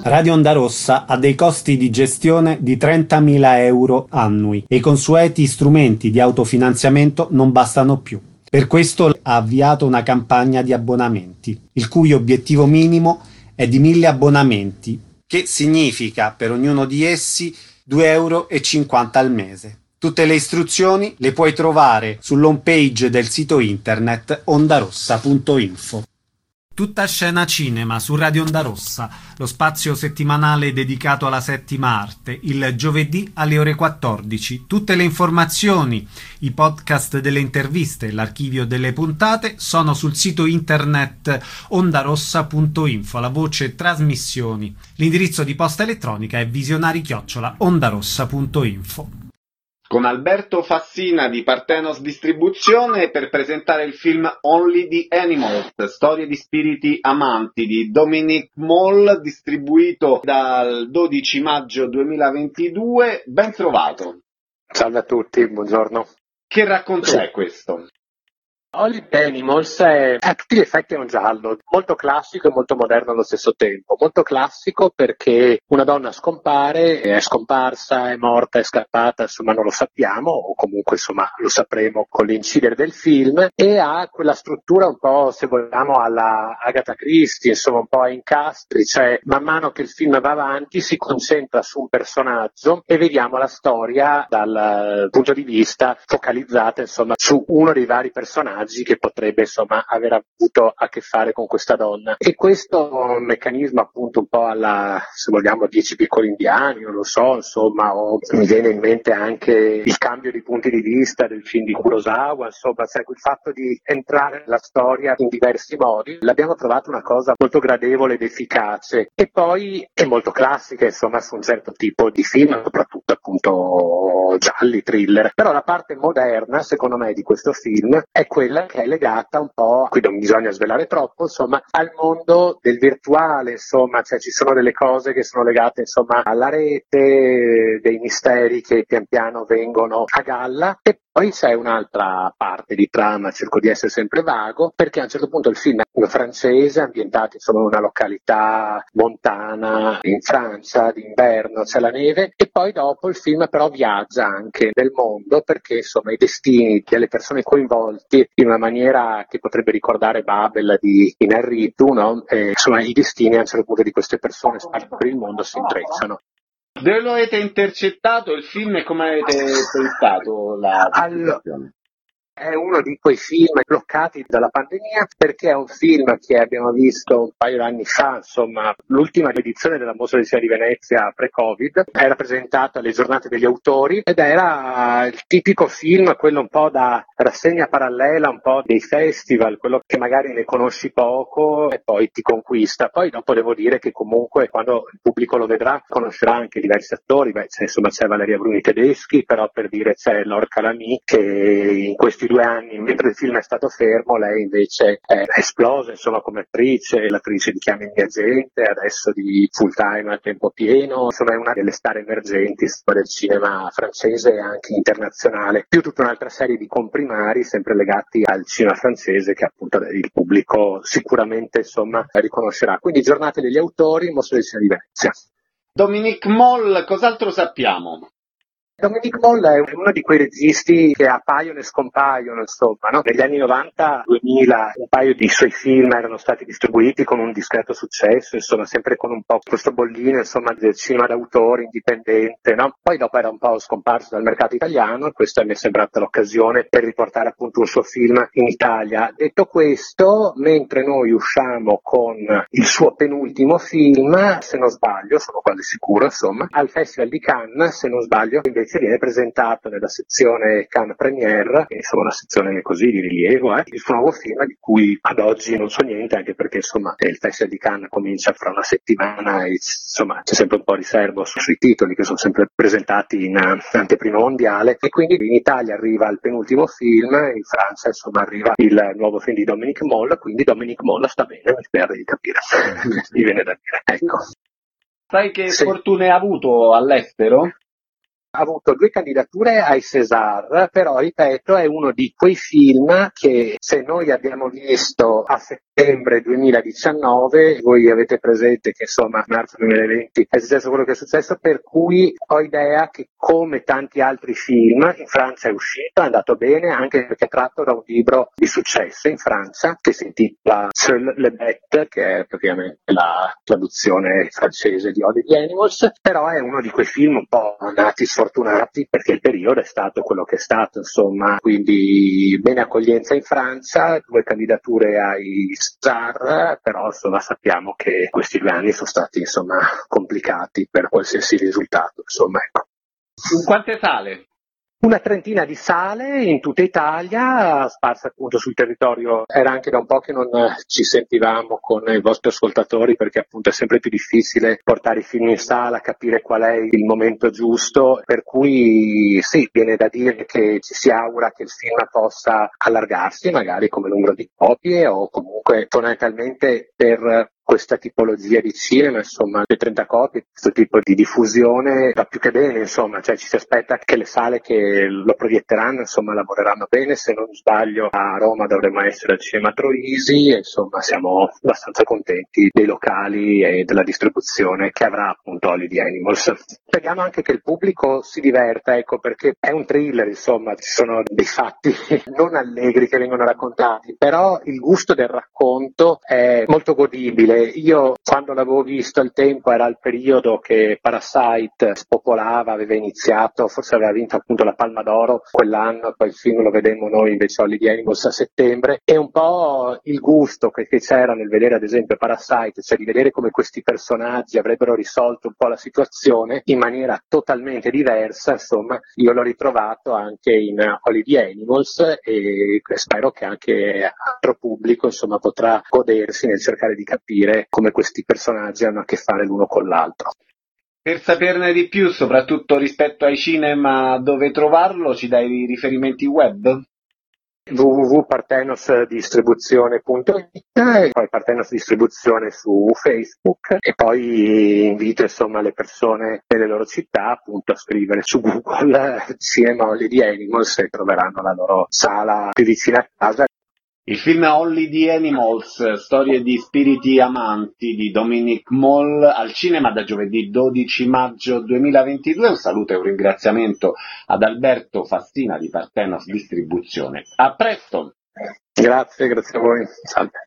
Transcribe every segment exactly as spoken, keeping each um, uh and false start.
Radio Onda Rossa ha dei costi di gestione di trentamila euro annui e i consueti strumenti di autofinanziamento non bastano più. Per questo ha avviato una campagna di abbonamenti, il cui obiettivo minimo è di mille abbonamenti, che significa per ognuno di essi due euro e cinquanta al mese. Tutte le istruzioni le puoi trovare sull'home page del sito internet ondarossa punto info. Tutta scena cinema su Radio Onda Rossa, lo spazio settimanale dedicato alla settima arte, il giovedì alle ore quattordici. Tutte le informazioni, i podcast delle interviste e l'archivio delle puntate sono sul sito internet ondarossa punto info, la voce trasmissioni. L'indirizzo di posta elettronica è visionari chiocciola ondarossa punto info. Con Alberto Fassina di Parthenos Distribuzione per presentare il film Only the Animals, storie di spiriti amanti di Dominic Moll, distribuito dal dodici maggio duemilaventidue. Ben trovato. Salve a tutti, buongiorno. Che racconto è questo? Only the Animals è a tutti gli effetti è un giallo, molto classico e molto moderno allo stesso tempo. Molto classico perché una donna scompare, è scomparsa, è morta, è scappata, insomma non lo sappiamo, o comunque insomma lo sapremo con l'incidere del film, e ha quella struttura un po', se vogliamo, alla Agatha Christie, insomma un po' a incastri, cioè man mano che il film va avanti si concentra su un personaggio e vediamo la storia dal punto di vista focalizzata insomma su uno dei vari personaggi che potrebbe insomma aver avuto a che fare con questa donna. E questo meccanismo appunto un po' alla, se vogliamo, Dieci piccoli indiani, non lo so, insomma, o mi viene in mente anche il cambio di punti di vista del film di Kurosawa, insomma, cioè il fatto di entrare nella storia in diversi modi, l'abbiamo trovato una cosa molto gradevole ed efficace, e poi è molto classica insomma su un certo tipo di film, soprattutto appunto gialli, thriller. Però la parte moderna secondo me di questo film è quella che è legata un po', qui non bisogna svelare troppo, insomma, al mondo del virtuale, insomma, cioè ci sono delle cose che sono legate insomma alla rete, dei misteri che pian piano vengono a galla. E poi c'è un'altra parte di trama, cerco di essere sempre vago, perché a un certo punto il film è francese, ambientato insomma in una località montana in Francia, d'inverno, c'è la neve, e poi dopo il film però viaggia anche nel mondo, perché insomma i destini delle persone coinvolti in una maniera che potrebbe ricordare Babel di Inarritu, no? E, insomma i destini a un certo punto di queste persone sparse per il mondo si intrecciano. Dove lo avete intercettato il film e come avete pensato la allora, è uno di quei film bloccati dalla pandemia, perché è un film che abbiamo visto un paio d'anni fa, insomma, l'ultima edizione della Mostra di Cinema di Venezia pre-Covid, era presentata alle giornate degli autori ed era il tipico film, quello un po' da rassegna parallela, un po' dei festival, quello che magari ne conosci poco e poi ti conquista. Poi dopo devo dire che comunque quando il pubblico lo vedrà conoscerà anche diversi attori, beh, c'è, insomma c'è Valeria Bruni Tedeschi, però per dire c'è Lorca Lamy che in questi due anni, mentre il film è stato fermo, lei invece è esplosa insomma come attrice, l'attrice di Chiami il mio agente, adesso di Full Time a tempo pieno, insomma è una delle star emergenti del cinema francese e anche internazionale, più tutta un'altra serie di comprimari sempre legati al cinema francese che appunto il pubblico sicuramente insomma riconoscerà. Quindi giornate degli autori, Mostra di Cinema di Venezia. Dominic Moll, cos'altro sappiamo? Dominic Moll è uno di quei registi che appaiono e scompaiono, insomma, no? Negli anni novanta duemila un paio di suoi film erano stati distribuiti con un discreto successo, insomma, sempre con un po' questo bollino, insomma, del cinema d'autore indipendente, no? Poi dopo era un po' scomparso dal mercato italiano, e questa mi è sembrata l'occasione per riportare appunto un suo film in Italia. Detto questo, mentre noi usciamo con il suo penultimo film, se non sbaglio, sono quasi sicuro, insomma, al Festival di Cannes, se non sbaglio, invece viene presentato nella sezione Cannes Premiere, insomma una sezione così di rilievo, eh, il suo nuovo film di cui ad oggi non so niente, anche perché insomma il Festival di Cannes comincia fra una settimana e insomma c'è sempre un po' riservo sui titoli che sono sempre presentati in anteprima mondiale, e quindi in Italia arriva il penultimo film, in Francia insomma arriva il nuovo film di Dominic Moll, quindi Dominic Moll sta bene, mi spero di capire, mi viene da dire, ecco. Sai che Sì. fortune ha avuto all'estero? Ha avuto due candidature ai César, però ripeto è uno di quei film che se noi abbiamo visto a settembre duemiladiciannove, voi avete presente che insomma a marzo duemilaventi è successo quello che è successo, per cui ho idea che come tanti altri film in Francia è uscito, è andato bene anche perché è tratto da un libro di successo in Francia che si intitola Seul les Bêtes, che è praticamente la traduzione francese di Only the Animals, però è uno di quei film un po' nati sfortunati perché il periodo è stato quello che è stato, insomma, quindi bene accoglienza in Francia, due candidature ai César, però insomma sappiamo che questi due anni sono stati insomma complicati per qualsiasi risultato, insomma, ecco. In quante sale? Una trentina di sale in tutta Italia, sparse appunto sul territorio. Era anche da un po' che non ci sentivamo con i vostri ascoltatori perché appunto è sempre più difficile portare i film in sala, capire qual è il momento giusto, per cui sì, viene da dire che ci si augura che il film possa allargarsi magari come numero di copie o comunque fondamentalmente per questa tipologia di cinema, insomma, le trenta copie, questo tipo di diffusione va più che bene, insomma, cioè ci si aspetta che le sale che lo proietteranno, insomma, lavoreranno bene, se non sbaglio a Roma dovremmo essere al Cinema Troisi, e, insomma, siamo abbastanza contenti dei locali e della distribuzione che avrà appunto Only the Animals. Speriamo anche che il pubblico si diverta, ecco, perché è un thriller, insomma, ci sono dei fatti non allegri che vengono raccontati, però il gusto del racconto è molto godibile. Io quando l'avevo visto al tempo era il periodo che Parasite spopolava, aveva iniziato, forse aveva vinto appunto la Palma d'Oro quell'anno, poi il film lo vedemmo noi invece Only the Animals a settembre, e un po' il gusto che, che c'era nel vedere ad esempio Parasite, cioè di vedere come questi personaggi avrebbero risolto un po' la situazione in maniera totalmente diversa, insomma io l'ho ritrovato anche in Only the Animals e spero che anche altro pubblico insomma potrà godersi nel cercare di capire come questi personaggi hanno a che fare l'uno con l'altro. Per saperne di più, soprattutto rispetto ai cinema, dove trovarlo, ci dai riferimenti web? w w w punto partenos distribuzione punto i t e poi Partenos Distribuzione su Facebook, e poi invito insomma le persone nelle loro città appunto a scrivere su Google Cinema Only the Animals e troveranno la loro sala più vicina a casa. Il film Only the Animals, storie di spiriti amanti di Dominic Moll, al cinema da giovedì dodici maggio duemilaventidue. Un saluto e un ringraziamento ad Alberto Fassina di Partenos Distribuzione. A presto! Grazie, grazie a voi. Salve.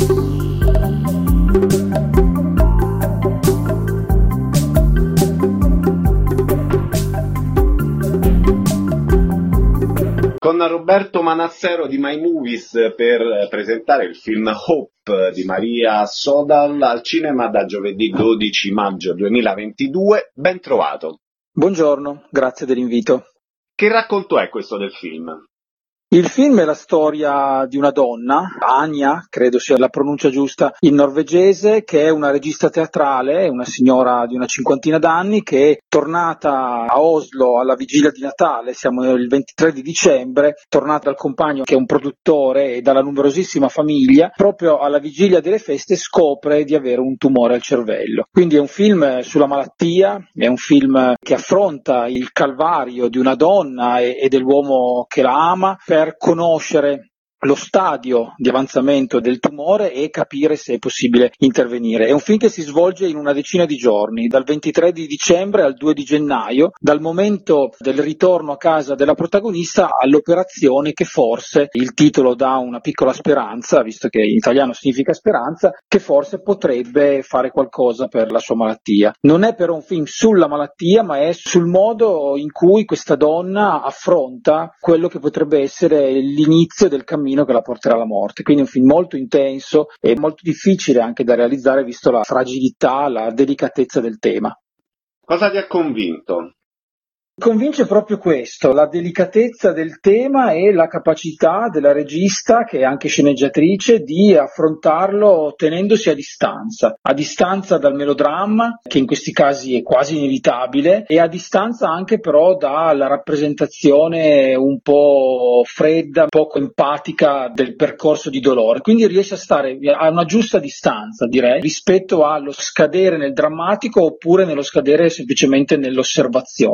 Con Roberto Manassero di My Movies per presentare il film Hope di Maria Sodal al cinema da giovedì dodici maggio duemilaventidue. Ben trovato. Buongiorno, grazie dell'invito. Che racconto è questo del film? Il film è la storia di una donna, Anja, credo sia la pronuncia giusta, in norvegese, che è una regista teatrale, una signora di una cinquantina d'anni, che è tornata a Oslo alla vigilia di Natale, siamo il ventitré di dicembre, tornata dal compagno che è un produttore e dalla numerosissima famiglia, proprio alla vigilia delle feste scopre di avere un tumore al cervello. Quindi è un film sulla malattia, è un film che affronta il calvario di una donna e, e dell'uomo che la ama, per conoscere lo stadio di avanzamento del tumore e capire se è possibile intervenire. È un film che si svolge in una decina di giorni, dal ventitré di dicembre al due di gennaio, dal momento del ritorno a casa della protagonista all'operazione che forse, il titolo dà una piccola speranza, visto che in italiano significa speranza, che forse potrebbe fare qualcosa per la sua malattia. Non è però un film sulla malattia, ma è sul modo in cui questa donna affronta quello che potrebbe essere l'inizio del cammino che la porterà alla morte. Quindi è un film molto intenso e molto difficile anche da realizzare visto la fragilità, la delicatezza del tema. Cosa ti ha convinto? Convince proprio questo, la delicatezza del tema e la capacità della regista, che è anche sceneggiatrice, di affrontarlo tenendosi a distanza, a distanza dal melodramma, che in questi casi è quasi inevitabile, e a distanza anche però dalla rappresentazione un po' fredda, poco empatica del percorso di dolore. Quindi riesce a stare a una giusta distanza, direi, rispetto allo scadere nel drammatico oppure nello scadere semplicemente nell'osservazione, perché il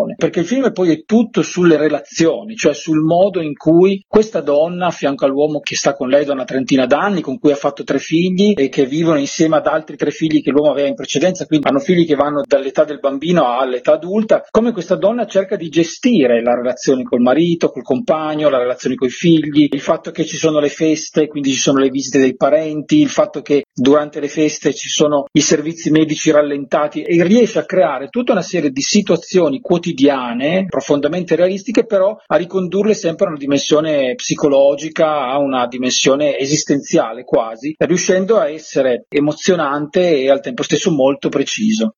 film poi è tutto sulle relazioni, cioè sul modo in cui questa donna a fianco all'uomo che sta con lei da una trentina d'anni, con cui ha fatto tre figli e che vivono insieme ad altri tre figli che l'uomo aveva in precedenza, quindi hanno figli che vanno dall'età del bambino all'età adulta, come questa donna cerca di gestire la relazione col marito, col compagno, la relazione coi figli, il fatto che ci sono le feste, quindi ci sono le visite dei parenti, il fatto che durante le feste ci sono i servizi medici rallentati, e riesce a creare tutta una serie di situazioni quotidiane, profondamente realistiche, però a ricondurle sempre a una dimensione psicologica, a una dimensione esistenziale quasi, riuscendo a essere emozionante e al tempo stesso molto preciso.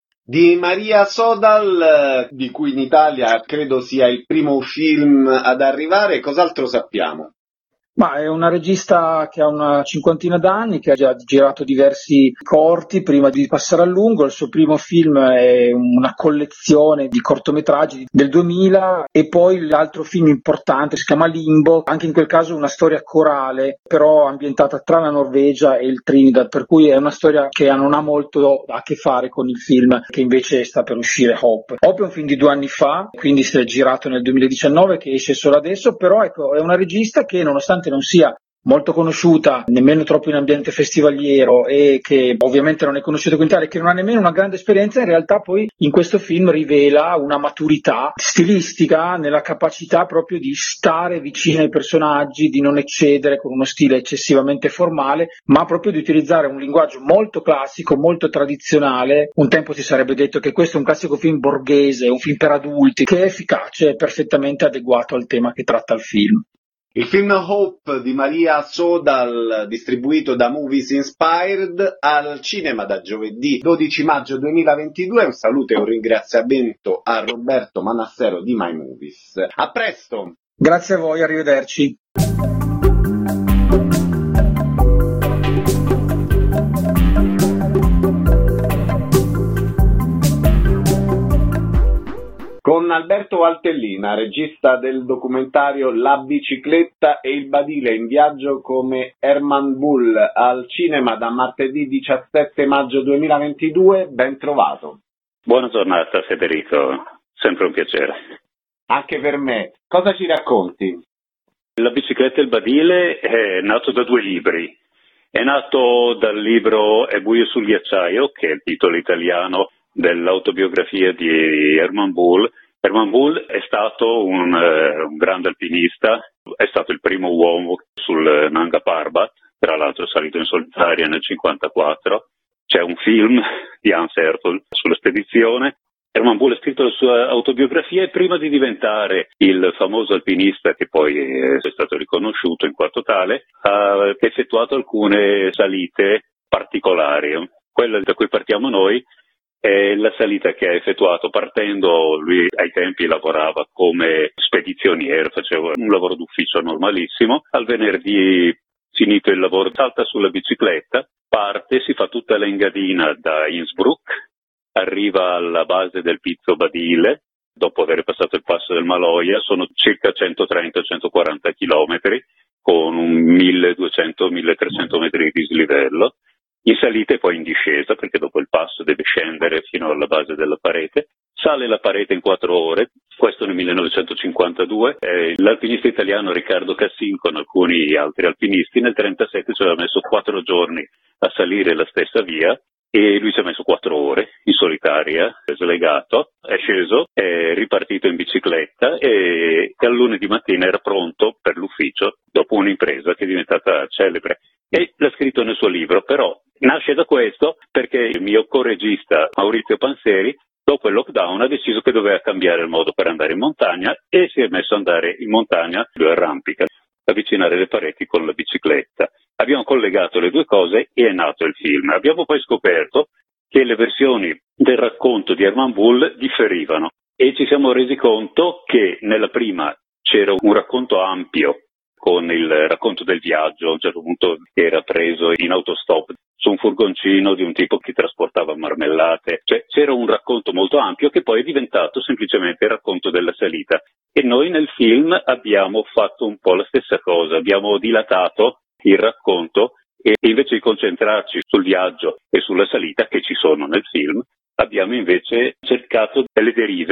Di Maria Sodal, di cui in Italia credo sia il primo film ad arrivare, cos'altro sappiamo? Ma è una regista che ha una cinquantina d'anni, che ha già girato diversi corti prima di passare al lungo. Il suo primo film è una collezione di cortometraggi del duemila, e poi l'altro film importante si chiama Limbo, anche in quel caso una storia corale, però ambientata tra la Norvegia e il Trinidad, per cui è una storia che non ha molto a che fare con il film che invece sta per uscire, Hope. Hope è un film di due anni fa, quindi si è girato nel duemiladiciannove, che esce solo adesso, però ecco, è una regista che nonostante non sia molto conosciuta, nemmeno troppo in ambiente festivaliero, e che ovviamente non è conosciuta qui in Italia, che non ha nemmeno una grande esperienza, in realtà poi in questo film rivela una maturità stilistica nella capacità proprio di stare vicino ai personaggi, di non eccedere con uno stile eccessivamente formale, ma proprio di utilizzare un linguaggio molto classico, molto tradizionale. Un tempo si sarebbe detto che questo è un classico film borghese, un film per adulti, che è efficace e perfettamente adeguato al tema che tratta il film. Il film Hope di Maria Sodal, distribuito da Movies Inspired, al cinema da giovedì dodici maggio duemilaventidue. Un saluto e un ringraziamento a Roberto Manassero di My Movies. A presto! Grazie a voi, arrivederci. Con Alberto Valtellina, regista del documentario La bicicletta e il badile in viaggio come Herman Bull, al cinema da martedì diciassette maggio duemilaventidue, ben trovato. Buona giornata Federico, sempre un piacere. Anche per me. Cosa ci racconti? La bicicletta e il badile è nato da due libri. È nato dal libro È buio sul ghiacciaio, che è il titolo italiano dell'autobiografia di Herman Bull. Herman Bull è stato un, uh, un grande alpinista, è stato il primo uomo sul Nanga Parbat, tra l'altro è salito in solitaria nel cinquantaquattro. C'è un film di Hans Ertl sulla spedizione. Herman Bull ha scritto la sua autobiografia, e prima di diventare il famoso alpinista che poi è stato riconosciuto in quanto tale, ha effettuato alcune salite particolari. Quella da cui partiamo noi è la salita che ha effettuato partendo. Lui ai tempi lavorava come spedizioniere, faceva un lavoro d'ufficio normalissimo. Al venerdì, finito il lavoro, salta sulla bicicletta, parte, si fa tutta l'engadina da Innsbruck, arriva alla base del Pizzo Badile, dopo aver passato il passo del Maloja. Sono circa centotrenta centoquaranta chilometri con un milleduecento milletrecento metri di dislivello. In salita e poi in discesa, perché dopo il passo deve scendere fino alla base della parete. Sale la parete in quattro ore, questo nel millenovecentocinquantadue. Eh, l'alpinista italiano Riccardo Cassin, con alcuni altri alpinisti, nel trentasette ci aveva messo quattro giorni a salire la stessa via, e lui ci ha messo quattro ore in solitaria, slegato, è sceso, è ripartito in bicicletta, e, e al lunedì mattina era pronto per l'ufficio dopo un'impresa che è diventata celebre. E l'ha scritto nel suo libro, però nasce da questo perché il mio co-regista Maurizio Panseri, dopo il lockdown, ha deciso che doveva cambiare il modo per andare in montagna, e si è messo ad andare in montagna, lui arrampica, avvicinare le pareti con la bicicletta. Abbiamo collegato le due cose e è nato il film. Abbiamo poi scoperto che le versioni del racconto di Herman Bull differivano, e ci siamo resi conto che nella prima c'era un racconto ampio con il racconto del viaggio. A un certo punto era preso in autostop su un furgoncino di un tipo che trasportava marmellate, cioè c'era un racconto molto ampio che poi è diventato semplicemente il racconto della salita, e noi nel film abbiamo fatto un po' la stessa cosa, abbiamo dilatato il racconto, e invece di concentrarci sul viaggio e sulla salita che ci sono nel film, abbiamo invece cercato delle derive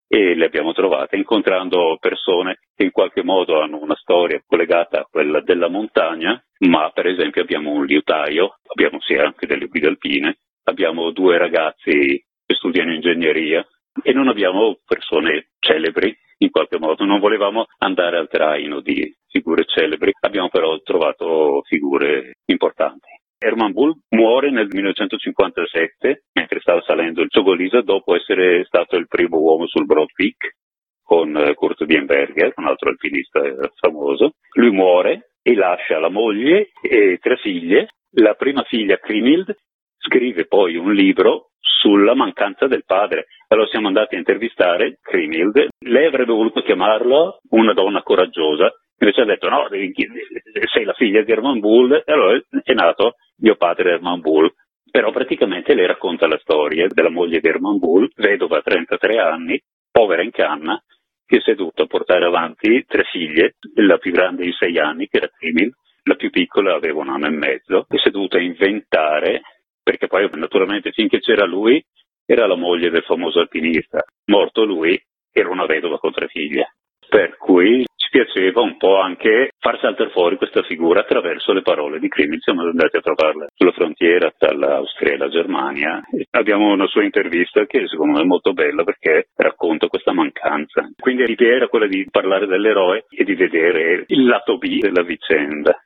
e le abbiamo trovate incontrando persone che in qualche modo hanno una storia collegata a quella della montagna, ma per esempio abbiamo un liutaio, abbiamo sì anche delle guide alpine, abbiamo due ragazzi che studiano ingegneria e non abbiamo persone celebri in qualche modo, non volevamo andare al traino di figure celebri, abbiamo però trovato figure importanti. Hermann Bull muore nel millenovecentocinquantasette mentre stava salendo il Cogolisa dopo essere stato il primo uomo sul Broad Peak con Kurt Dienberger, un altro alpinista famoso. Lui muore e lascia la moglie e tre figlie. La prima figlia, Kriemhild, scrive poi un libro sulla mancanza del padre. Allora siamo andati a intervistare Kriemhild. Lei avrebbe voluto chiamarla una donna coraggiosa, invece ha detto no, sei la figlia di Hermann Bull, e allora è nato mio padre Hermann Bull. Però praticamente lei racconta la storia della moglie di Hermann Bull, vedova a trentatré anni, povera in canna, che si è dovuta portare avanti tre figlie, la più grande di sei anni, che era Kriemhild, la più piccola aveva un anno e mezzo, e si è dovuta inventare, perché poi naturalmente finché c'era lui era la moglie del famoso alpinista, morto lui era una vedova con tre figlie, per cui ci piaceva un po' anche far saltare fuori questa figura attraverso le parole di Kriemhild. Siamo andati a trovarla sulla frontiera tra l'Austria e la Germania e abbiamo una sua intervista che secondo me è molto bella perché racconta questa mancanza. Quindi l'idea era quella di parlare dell'eroe e di vedere il lato B della vicenda.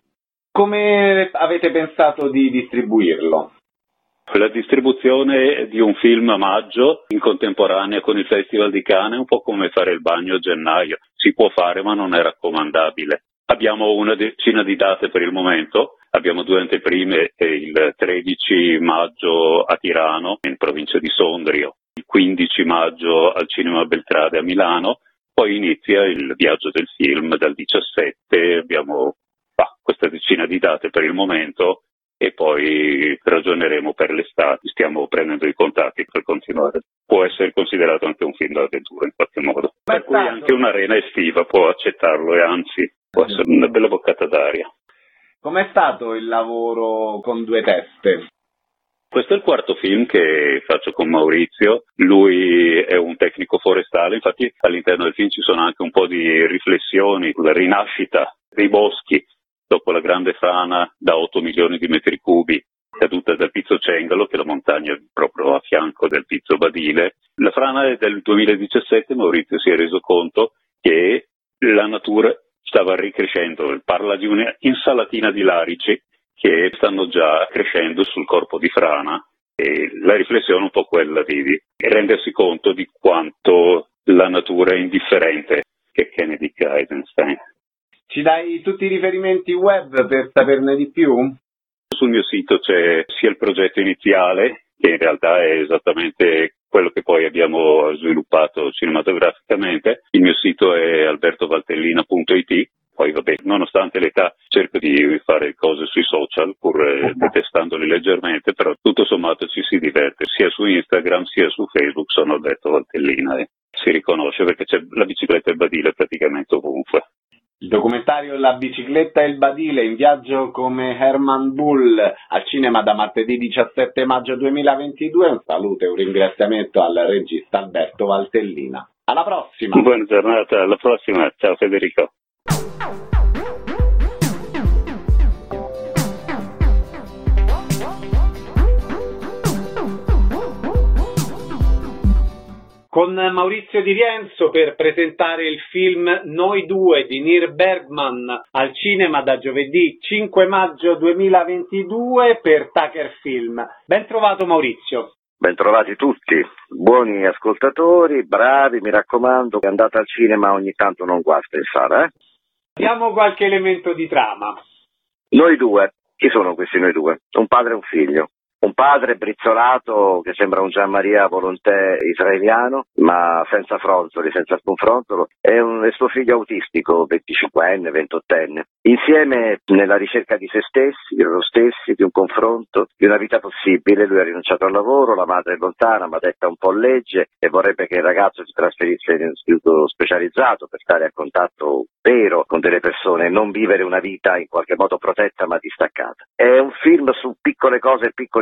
Come avete pensato di distribuirlo? La distribuzione di un film a maggio in contemporanea con il Festival di Cannes è un po' come fare il bagno a gennaio. Si può fare ma non è raccomandabile. Abbiamo una decina di date per il momento. Abbiamo due anteprime, il tredici maggio a Tirano, in provincia di Sondrio, il quindici maggio al Cinema Beltrade a Milano, poi inizia il viaggio del film dal diciassette, abbiamo bah, questa decina di date per il momento e poi ragioneremo per l'estate, stiamo prendendo i contatti per continuare. Può essere considerato anche un film d'avventura in qualche modo, per cui anche un'arena estiva può accettarlo e anzi può essere una bella boccata d'aria. Com'è stato il lavoro con Due Teste? Questo è il quarto film che faccio con Maurizio, lui è un tecnico forestale, infatti all'interno del film ci sono anche un po' di riflessioni sulla rinascita dei boschi dopo la grande frana da otto milioni di metri cubi caduta dal Pizzo Cengalo, che è la montagna proprio a fianco del Pizzo Badile. La frana è del duemiladiciassette, Maurizio si è reso conto che la natura stava ricrescendo, parla di un'insalatina di larici che stanno già crescendo sul corpo di frana e la riflessione è un po' quella di, di rendersi conto di quanto la natura è indifferente, che è Kennedy Eisenstein. Ci dai tutti i riferimenti web per saperne di più? Sul mio sito c'è sia il progetto iniziale, che in realtà è esattamente quello che poi abbiamo sviluppato cinematograficamente. Il mio sito è albertovaltellina punto it. Poi vabbè, nonostante l'età cerco di fare cose sui social, pur eh, detestandoli leggermente, però tutto sommato ci si diverte, sia su Instagram sia su Facebook sono Alberto Valtellina e si riconosce perché c'è la bicicletta e il badile praticamente ovunque. Il documentario La bicicletta e il badile in viaggio come Hermann Bull al cinema da martedì diciassette maggio duemilaventidue. Un saluto e un ringraziamento al regista Alberto Valtellina. Alla prossima! Buona giornata, alla prossima, ciao Federico. Con Maurizio Di Rienzo per presentare il film Noi due di Neil Bergman al cinema da giovedì cinque maggio duemilaventidue per Tucker Film. Ben trovato Maurizio. Bentrovati tutti, buoni ascoltatori, bravi, mi raccomando, andate al cinema ogni tanto non guasta in sala, eh? Diamo qualche elemento di trama. Noi due, chi sono questi noi due? Un padre e un figlio. Un padre brizzolato che sembra un Gianmaria Volontè israeliano, ma senza fronzoli, senza sconfrontolo, e un e suo figlio autistico, venticinquenne, ventottenne. Insieme nella ricerca di se stessi, di loro stessi, di un confronto, di una vita possibile. Lui ha rinunciato al lavoro, la madre è lontana, ma detta un po' legge e vorrebbe che il ragazzo si trasferisse in un istituto specializzato per stare a contatto vero con delle persone e non vivere una vita in qualche modo protetta ma distaccata. È un film su piccole cose e piccoli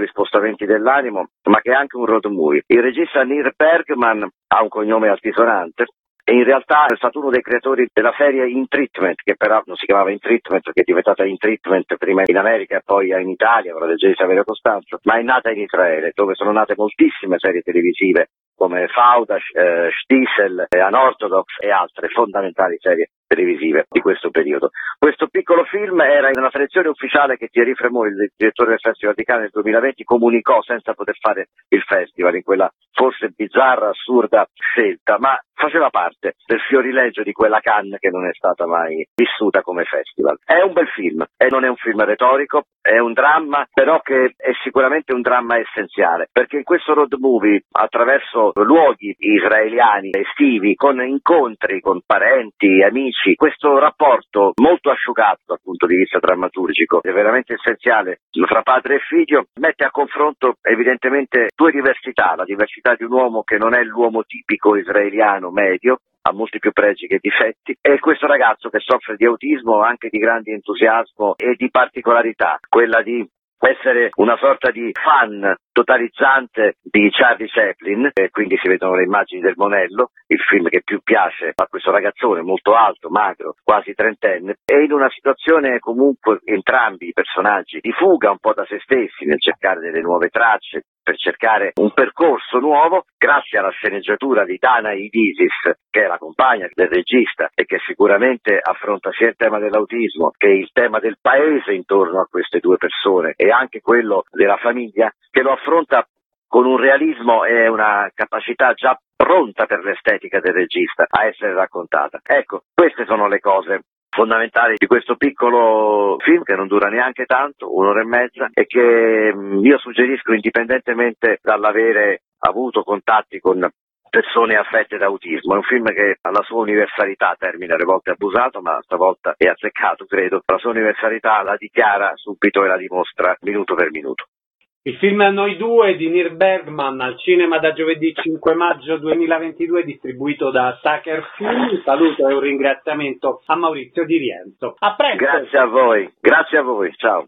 spostamenti dell'animo, ma che è anche un road movie. Il regista Neil Bergman ha un cognome altisonante e in realtà è stato uno dei creatori della serie In Treatment, che però non si chiamava In Treatment, che è diventata In Treatment prima in America e poi in Italia, con la regia di Saverio Costanzo, ma è nata in Israele, dove sono nate moltissime serie televisive come Fauda, eh, Stiesel, eh, Unorthodox e altre fondamentali serie televisive di questo periodo. Questo piccolo film era nella selezione ufficiale che Thierry Fremont, il direttore del Festival di Cannes nel duemilaventi, comunicò senza poter fare il festival, in quella forse bizzarra, assurda scelta, ma faceva parte del fiorileggio di quella Cannes che non è stata mai vissuta come festival. È un bel film, e non è un film retorico, è un dramma, però che è sicuramente un dramma essenziale, perché in questo road movie, attraverso luoghi israeliani estivi, con incontri con parenti, amici, questo rapporto molto asciugato dal punto di vista drammaturgico, è veramente essenziale fra padre e figlio, mette a confronto evidentemente due diversità, la diversità di un uomo che non è l'uomo tipico israeliano medio, ha molti più pregi che difetti, e questo ragazzo che soffre di autismo, anche di grande entusiasmo e di particolarità, quella di essere una sorta di fan totalizzante di Charlie Chaplin, e quindi si vedono le immagini del Monello, il film che più piace a questo ragazzone molto alto, magro, quasi trentenne, e in una situazione comunque entrambi i personaggi di fuga un po' da se stessi nel cercare delle nuove tracce, per cercare un percorso nuovo, grazie alla sceneggiatura di Dana Idisis, che è la compagna del regista e che sicuramente affronta sia il tema dell'autismo che il tema del paese intorno a queste due persone e anche quello della famiglia, che lo affronta con un realismo e una capacità già pronta per l'estetica del regista a essere raccontata. Ecco, queste sono le cose fondamentali di questo piccolo film che non dura neanche tanto, un'ora e mezza, e che io suggerisco indipendentemente dall'avere avuto contatti con persone affette da autismo. È un film che alla sua universalità, termine alle volte abusato, ma stavolta è azzeccato, credo, la sua universalità la dichiara subito e la dimostra minuto per minuto. Il film Noi due di Neil Bergman, al cinema da giovedì cinque maggio duemilaventidue, distribuito da Tucker Film. Un saluto e un ringraziamento a Maurizio Di Rienzo. A presto. Grazie a voi, grazie a voi, ciao.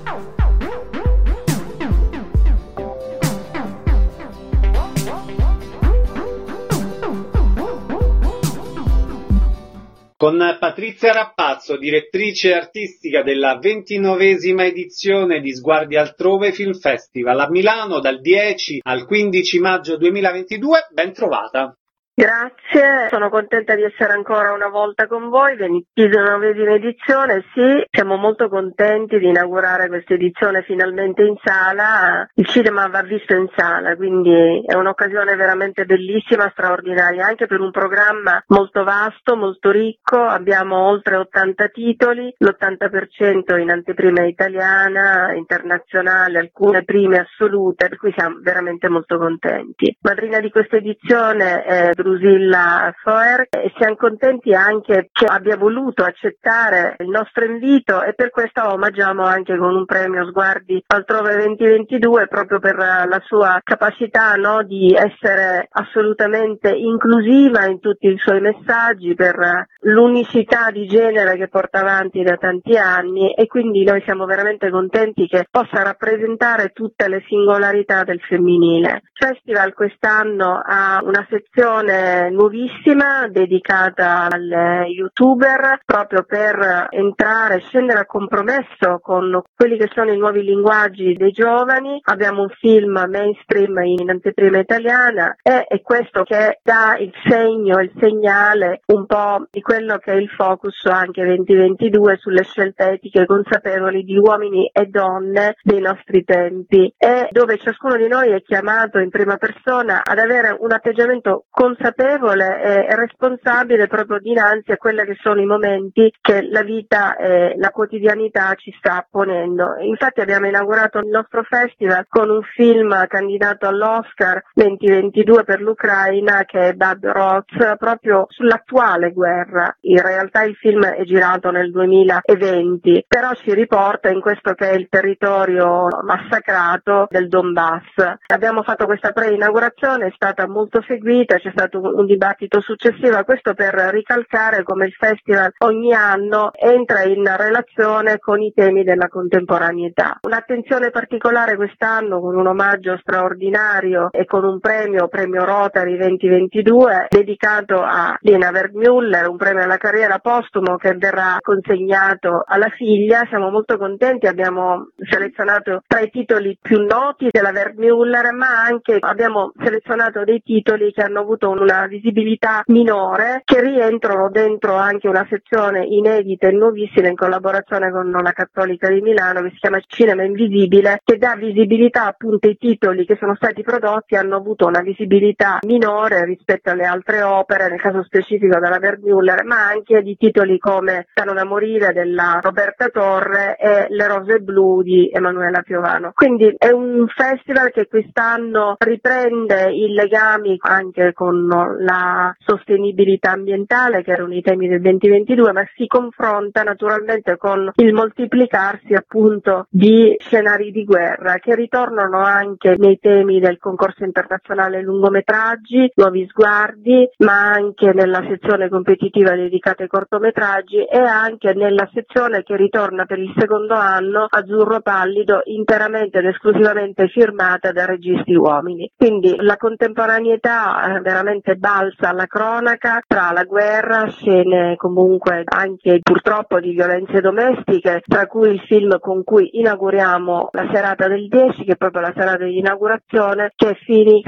Con Patrizia Rappazzo, direttrice artistica della ventinovesima edizione di Sguardi Altrove Film Festival a Milano dal dieci al quindici maggio duemilaventidue, ben trovata. Grazie, sono contenta di essere ancora una volta con voi, ventinovesima edizione, sì, siamo molto contenti di inaugurare questa edizione finalmente in sala, il cinema va visto in sala, quindi è un'occasione veramente bellissima, straordinaria, anche per un programma molto vasto, molto ricco, abbiamo oltre ottanta titoli, l'ottanta per cento in anteprima italiana, internazionale, alcune prime assolute, per cui siamo veramente molto contenti. Madrina di questa edizione è Drusilla Foer e siamo contenti anche che abbia voluto accettare il nostro invito e per questo omaggiamo anche con un premio Sguardi Altrove duemilaventidue proprio per la sua capacità, no, di essere assolutamente inclusiva in tutti i suoi messaggi, per l'unicità di genere che porta avanti da tanti anni e quindi noi siamo veramente contenti che possa rappresentare tutte le singolarità del femminile. Il festival quest'anno ha una sezione nuovissima dedicata alle youtuber proprio per entrare, scendere a compromesso con quelli che sono i nuovi linguaggi dei giovani. Abbiamo un film mainstream in anteprima italiana e è questo che dà il segno, il segnale un po' di quello che è il focus anche duemilaventidue sulle scelte etiche consapevoli di uomini e donne dei nostri tempi e dove ciascuno di noi è chiamato in prima persona ad avere un atteggiamento consapevole e responsabile proprio dinanzi a quelli che sono i momenti che la vita e la quotidianità ci sta ponendo. Infatti abbiamo inaugurato il nostro festival con un film candidato all'Oscar duemilaventidue per l'Ucraina che è Bad Roads, proprio sull'attuale guerra. In realtà il film è girato nel duemilaventi, però ci riporta in questo che è il territorio massacrato del Donbass. Abbiamo fatto questa pre-inaugurazione, è stata molto seguita, c'è stato stato un, un dibattito successivo a questo, per ricalcare come il festival ogni anno entra in relazione con i temi della contemporaneità. Un'attenzione particolare quest'anno con un omaggio straordinario e con un premio, premio Rotary duemilaventidue, dedicato a Lina Wertmüller, un premio alla carriera postumo che verrà consegnato alla figlia. Siamo molto contenti, abbiamo selezionato tra i titoli più noti della Wertmüller, ma anche abbiamo selezionato dei titoli che hanno avuto una visibilità minore, che rientrano dentro anche una sezione inedita e nuovissima in collaborazione con la Cattolica di Milano, che si chiama Cinema Invisibile, che dà visibilità appunto ai titoli che sono stati prodotti e hanno avuto una visibilità minore rispetto alle altre opere, nel caso specifico della Wertmüller, ma anche di titoli come Stanno da morire della Roberta Torre e Le rose blu di Emanuela Piovano. Quindi è un festival che quest'anno riprende i legami anche con la sostenibilità ambientale, che erano i temi del duemilaventidue, ma si confronta naturalmente con il moltiplicarsi appunto di scenari di guerra che ritornano anche nei temi del concorso internazionale lungometraggi, Nuovi sguardi, ma anche nella sezione competitiva dedicata ai cortometraggi e anche nella sezione che ritorna per il secondo anno, Azzurro pallido, interamente ed esclusivamente firmata da registi uomini. Quindi la contemporaneità è veramente balza alla cronaca tra la guerra, scene comunque anche purtroppo di violenze domestiche, tra cui il film con cui inauguriamo la serata del dieci, che è proprio la serata di inaugurazione, che è Phoenix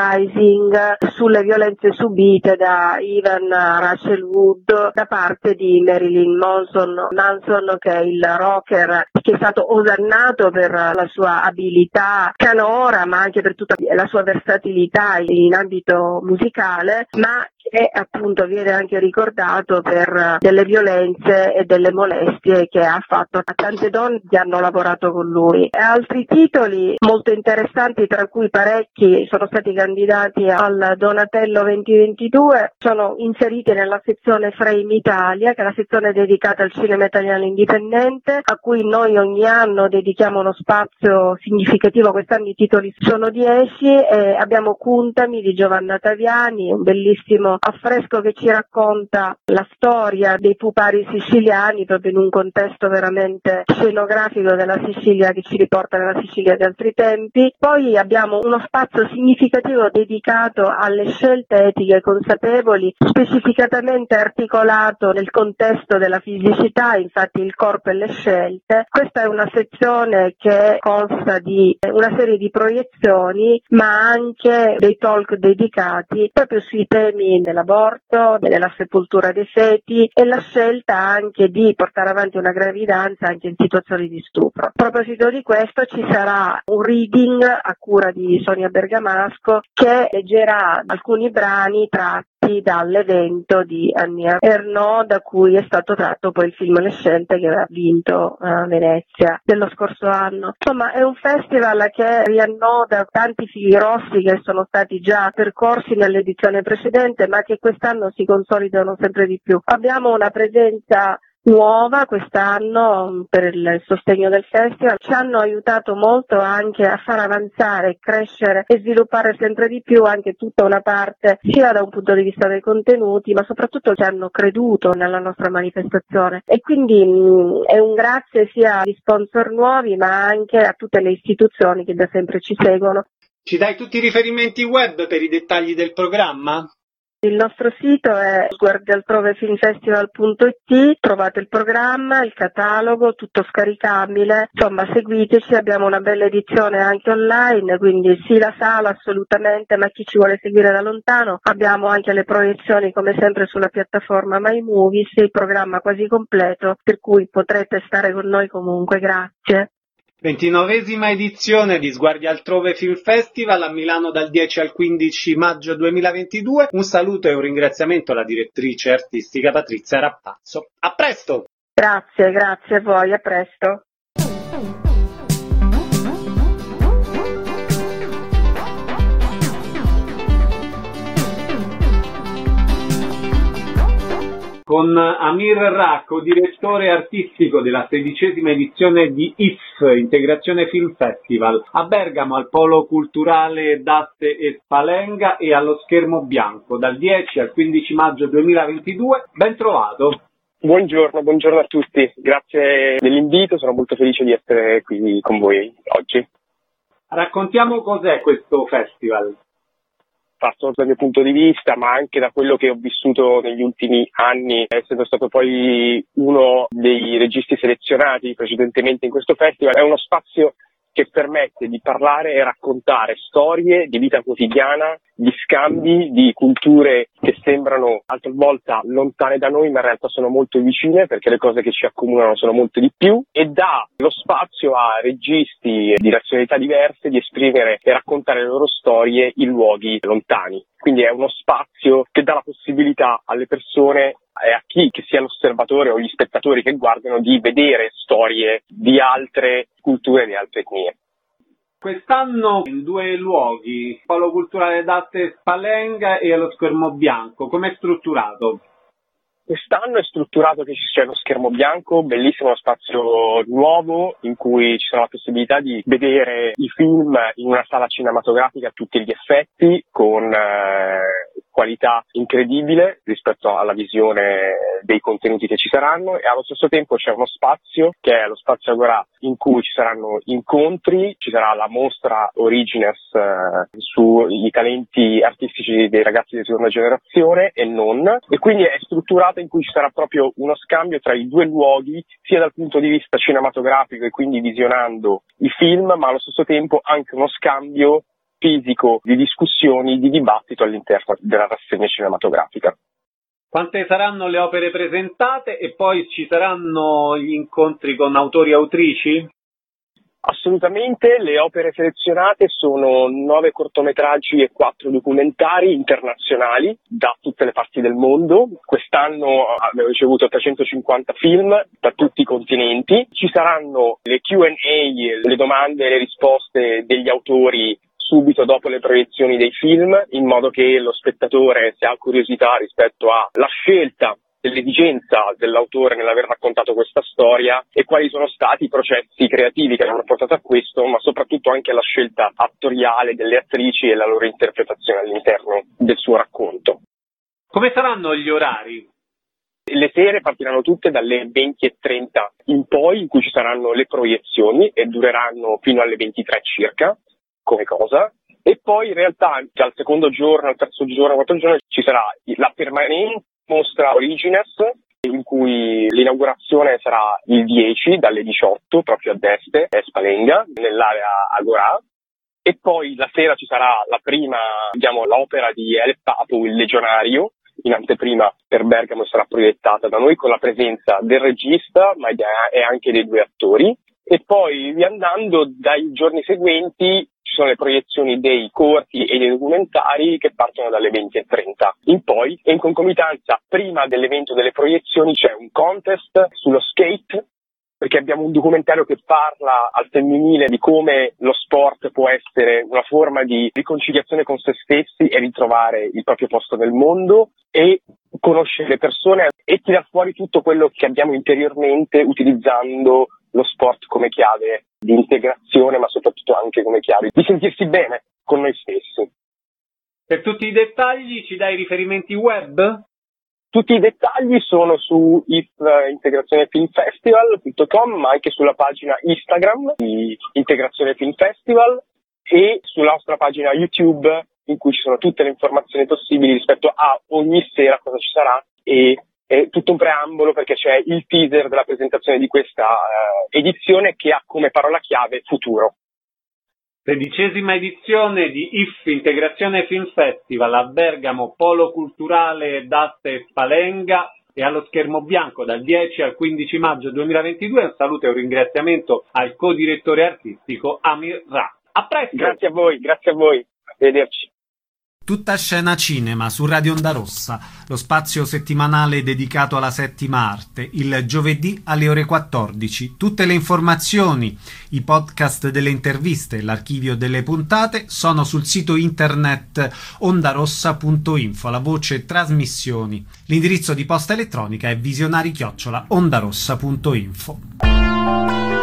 Rising, sulle violenze subite da Ivan Rachel Wood da parte di Marilyn Manson, Manson che è il rocker che è stato osannato per la sua abilità canora, ma anche per tutta la sua versatilità in ambito musicale, ma che appunto viene anche ricordato per delle violenze e delle molestie che ha fatto a tante donne che hanno lavorato con lui. E altri titoli molto interessanti, tra cui parecchi sono stati candidati al Donatello duemilaventidue, sono inseriti nella sezione Frame Italia, che è la sezione dedicata al cinema italiano indipendente, a cui noi ogni anno dedichiamo uno spazio significativo. Quest'anno i titoli sono dieci e abbiamo Cuntami di Giovanna Taviani, un bellissimo affresco che ci racconta la storia dei pupari siciliani proprio in un contesto veramente scenografico della Sicilia, che ci riporta nella Sicilia di altri tempi. Poi abbiamo uno spazio significativo dedicato alle scelte etiche consapevoli, specificatamente articolato nel contesto della fisicità, infatti il corpo e le scelte. Questa è una sezione che consta di una serie di proiezioni, ma anche dei talk dedicati proprio sui temi dell'aborto, della sepoltura dei feti e la scelta anche di portare avanti una gravidanza anche in situazioni di stupro. A proposito di questo ci sarà un reading a cura di Sonia Bergamasco che leggerà alcuni brani tratti dall'evento di Annie Ernaux, da cui è stato tratto poi il film Le Scelte, che ha vinto a Venezia dello scorso anno. Insomma, è un festival che riannoda tanti fili rossi che sono stati già percorsi nell'edizione precedente, ma che quest'anno si consolidano sempre di più. Abbiamo una presenza nuova quest'anno per il sostegno del festival. Ci hanno aiutato molto anche a far avanzare, crescere e sviluppare sempre di più anche tutta una parte sia da un punto di vista dei contenuti, ma soprattutto ci hanno creduto nella nostra manifestazione, e quindi mh, è un grazie sia agli sponsor nuovi ma anche a tutte le istituzioni che da sempre ci seguono. Ci dai tutti i riferimenti web per i dettagli del programma? Il nostro sito è sguardialtrovefilmfestival punto it, trovate il programma, il catalogo, tutto scaricabile, insomma seguiteci, abbiamo una bella edizione anche online, quindi sì la sala assolutamente, ma chi ci vuole seguire da lontano abbiamo anche le proiezioni come sempre sulla piattaforma MyMovies, il programma quasi completo, per cui potrete stare con noi comunque, grazie. ventinovesima edizione di Sguardi Altrove Film Festival a Milano dal dieci al quindici maggio duemilaventidue. Un saluto e un ringraziamento alla direttrice artistica Patrizia Rappazzo. A presto! Grazie, grazie a voi, a presto. con Amir Ra, co-direttore artistico della sedicesima edizione di I F, Integrazione Film Festival, a Bergamo al Polo Culturale d'Aste e Spalenga e allo Schermo Bianco, dal dieci al quindici maggio duemilaventidue. Ben trovato! Buongiorno, buongiorno a tutti, grazie dell'invito, sono molto felice di essere qui con voi oggi. Raccontiamo cos'è questo festival. Parto dal mio punto di vista, ma anche da quello che ho vissuto negli ultimi anni, essendo stato poi uno dei registi selezionati precedentemente in questo festival. È uno spazio che permette di parlare e raccontare storie di vita quotidiana, di scambi, di culture che sembrano a volta lontane da noi, ma in realtà sono molto vicine, perché le cose che ci accomunano sono molte di più, e dà lo spazio a registi di nazionalità diverse di esprimere e raccontare le loro storie in luoghi lontani. Quindi è uno spazio che dà la possibilità alle persone e a chi che sia l'osservatore o gli spettatori che guardano di vedere storie di altre culture, di altre etnie. Quest'anno in due luoghi, Polo Culturale d'Aste Spalenga e allo Schermo Bianco. Com'è strutturato? Quest'anno è strutturato che ci sia lo Schermo Bianco, bellissimo spazio nuovo in cui ci sarà la possibilità di vedere i film in una sala cinematografica a tutti gli effetti, con eh, qualità incredibile rispetto alla visione dei contenuti che ci saranno, e allo stesso tempo c'è uno spazio che è lo spazio Agorà, in cui ci saranno incontri, ci sarà la mostra Origines eh, sui talenti artistici dei ragazzi di seconda generazione e non, e quindi è strutturata in cui ci sarà proprio uno scambio tra i due luoghi, sia dal punto di vista cinematografico e quindi visionando i film, ma allo stesso tempo anche uno scambio fisico di discussioni, di dibattito all'interno della rassegna cinematografica. Quante saranno le opere presentate e poi ci saranno gli incontri con autori e autrici? Assolutamente, le opere selezionate sono nove cortometraggi e quattro documentari internazionali da tutte le parti del mondo. Quest'anno abbiamo ricevuto trecentocinquanta film da tutti i continenti. Ci saranno le Q and A, le domande e le risposte degli autori subito dopo le proiezioni dei film, in modo che lo spettatore, se ha curiosità rispetto alla scelta dell'esigenza dell'autore nell'aver raccontato questa storia e quali sono stati i processi creativi che hanno portato a questo, ma soprattutto anche la scelta attoriale delle attrici e la loro interpretazione all'interno del suo racconto. Come saranno gli orari? Le sere partiranno tutte dalle venti e trenta in poi, in cui ci saranno le proiezioni e dureranno fino alle ventitré circa, come cosa. E poi in realtà dal secondo giorno al terzo giorno, al quarto giorno ci sarà la permanente mostra Origines, in cui l'inaugurazione sarà il dieci dalle diciotto proprio a Deste e Spalenga nell'area Agorà, e poi la sera ci sarà la prima, diciamo, l'opera di El Papo, il Legionario, in anteprima per Bergamo, sarà proiettata da noi con la presenza del regista ma e anche dei due attori. E poi riandando dai giorni seguenti ci sono le proiezioni dei corti e dei documentari che partono dalle venti e trenta in poi, e in concomitanza prima dell'evento delle proiezioni c'è un contest sullo skate, perché abbiamo un documentario che parla al femminile di come lo sport può essere una forma di riconciliazione con se stessi e ritrovare il proprio posto nel mondo e conoscere le persone e tirar fuori tutto quello che abbiamo interiormente utilizzando lo sport come chiave di integrazione, ma soprattutto anche come chiave di sentirsi bene con noi stessi. Per tutti i dettagli ci dai riferimenti web? Tutti i dettagli sono su i f integrazione film festival punto com, ma anche sulla pagina Instagram di Integrazione Film Festival e sulla nostra pagina YouTube, in cui ci sono tutte le informazioni possibili rispetto a ogni sera cosa ci sarà, e è tutto un preambolo perché c'è il teaser della presentazione di questa uh, edizione che ha come parola chiave futuro. Sedicesima edizione di I F Integrazione Film Festival a Bergamo, Polo Culturale d'Aste e Spalenga e allo Schermo Bianco dal dieci al quindici maggio duemilaventidue. Un saluto e un ringraziamento al co-direttore artistico Amir Ra. A presto! Grazie a voi, grazie a voi. Arrivederci. Tutta scena cinema su Radio Onda Rossa, lo spazio settimanale dedicato alla settima arte, il giovedì alle ore quattordici. Tutte le informazioni, i podcast delle interviste, l'archivio delle puntate sono sul sito internet ondarossa punto info, la voce trasmissioni. L'indirizzo di posta elettronica è visionari chiocciola ondarossa punto info.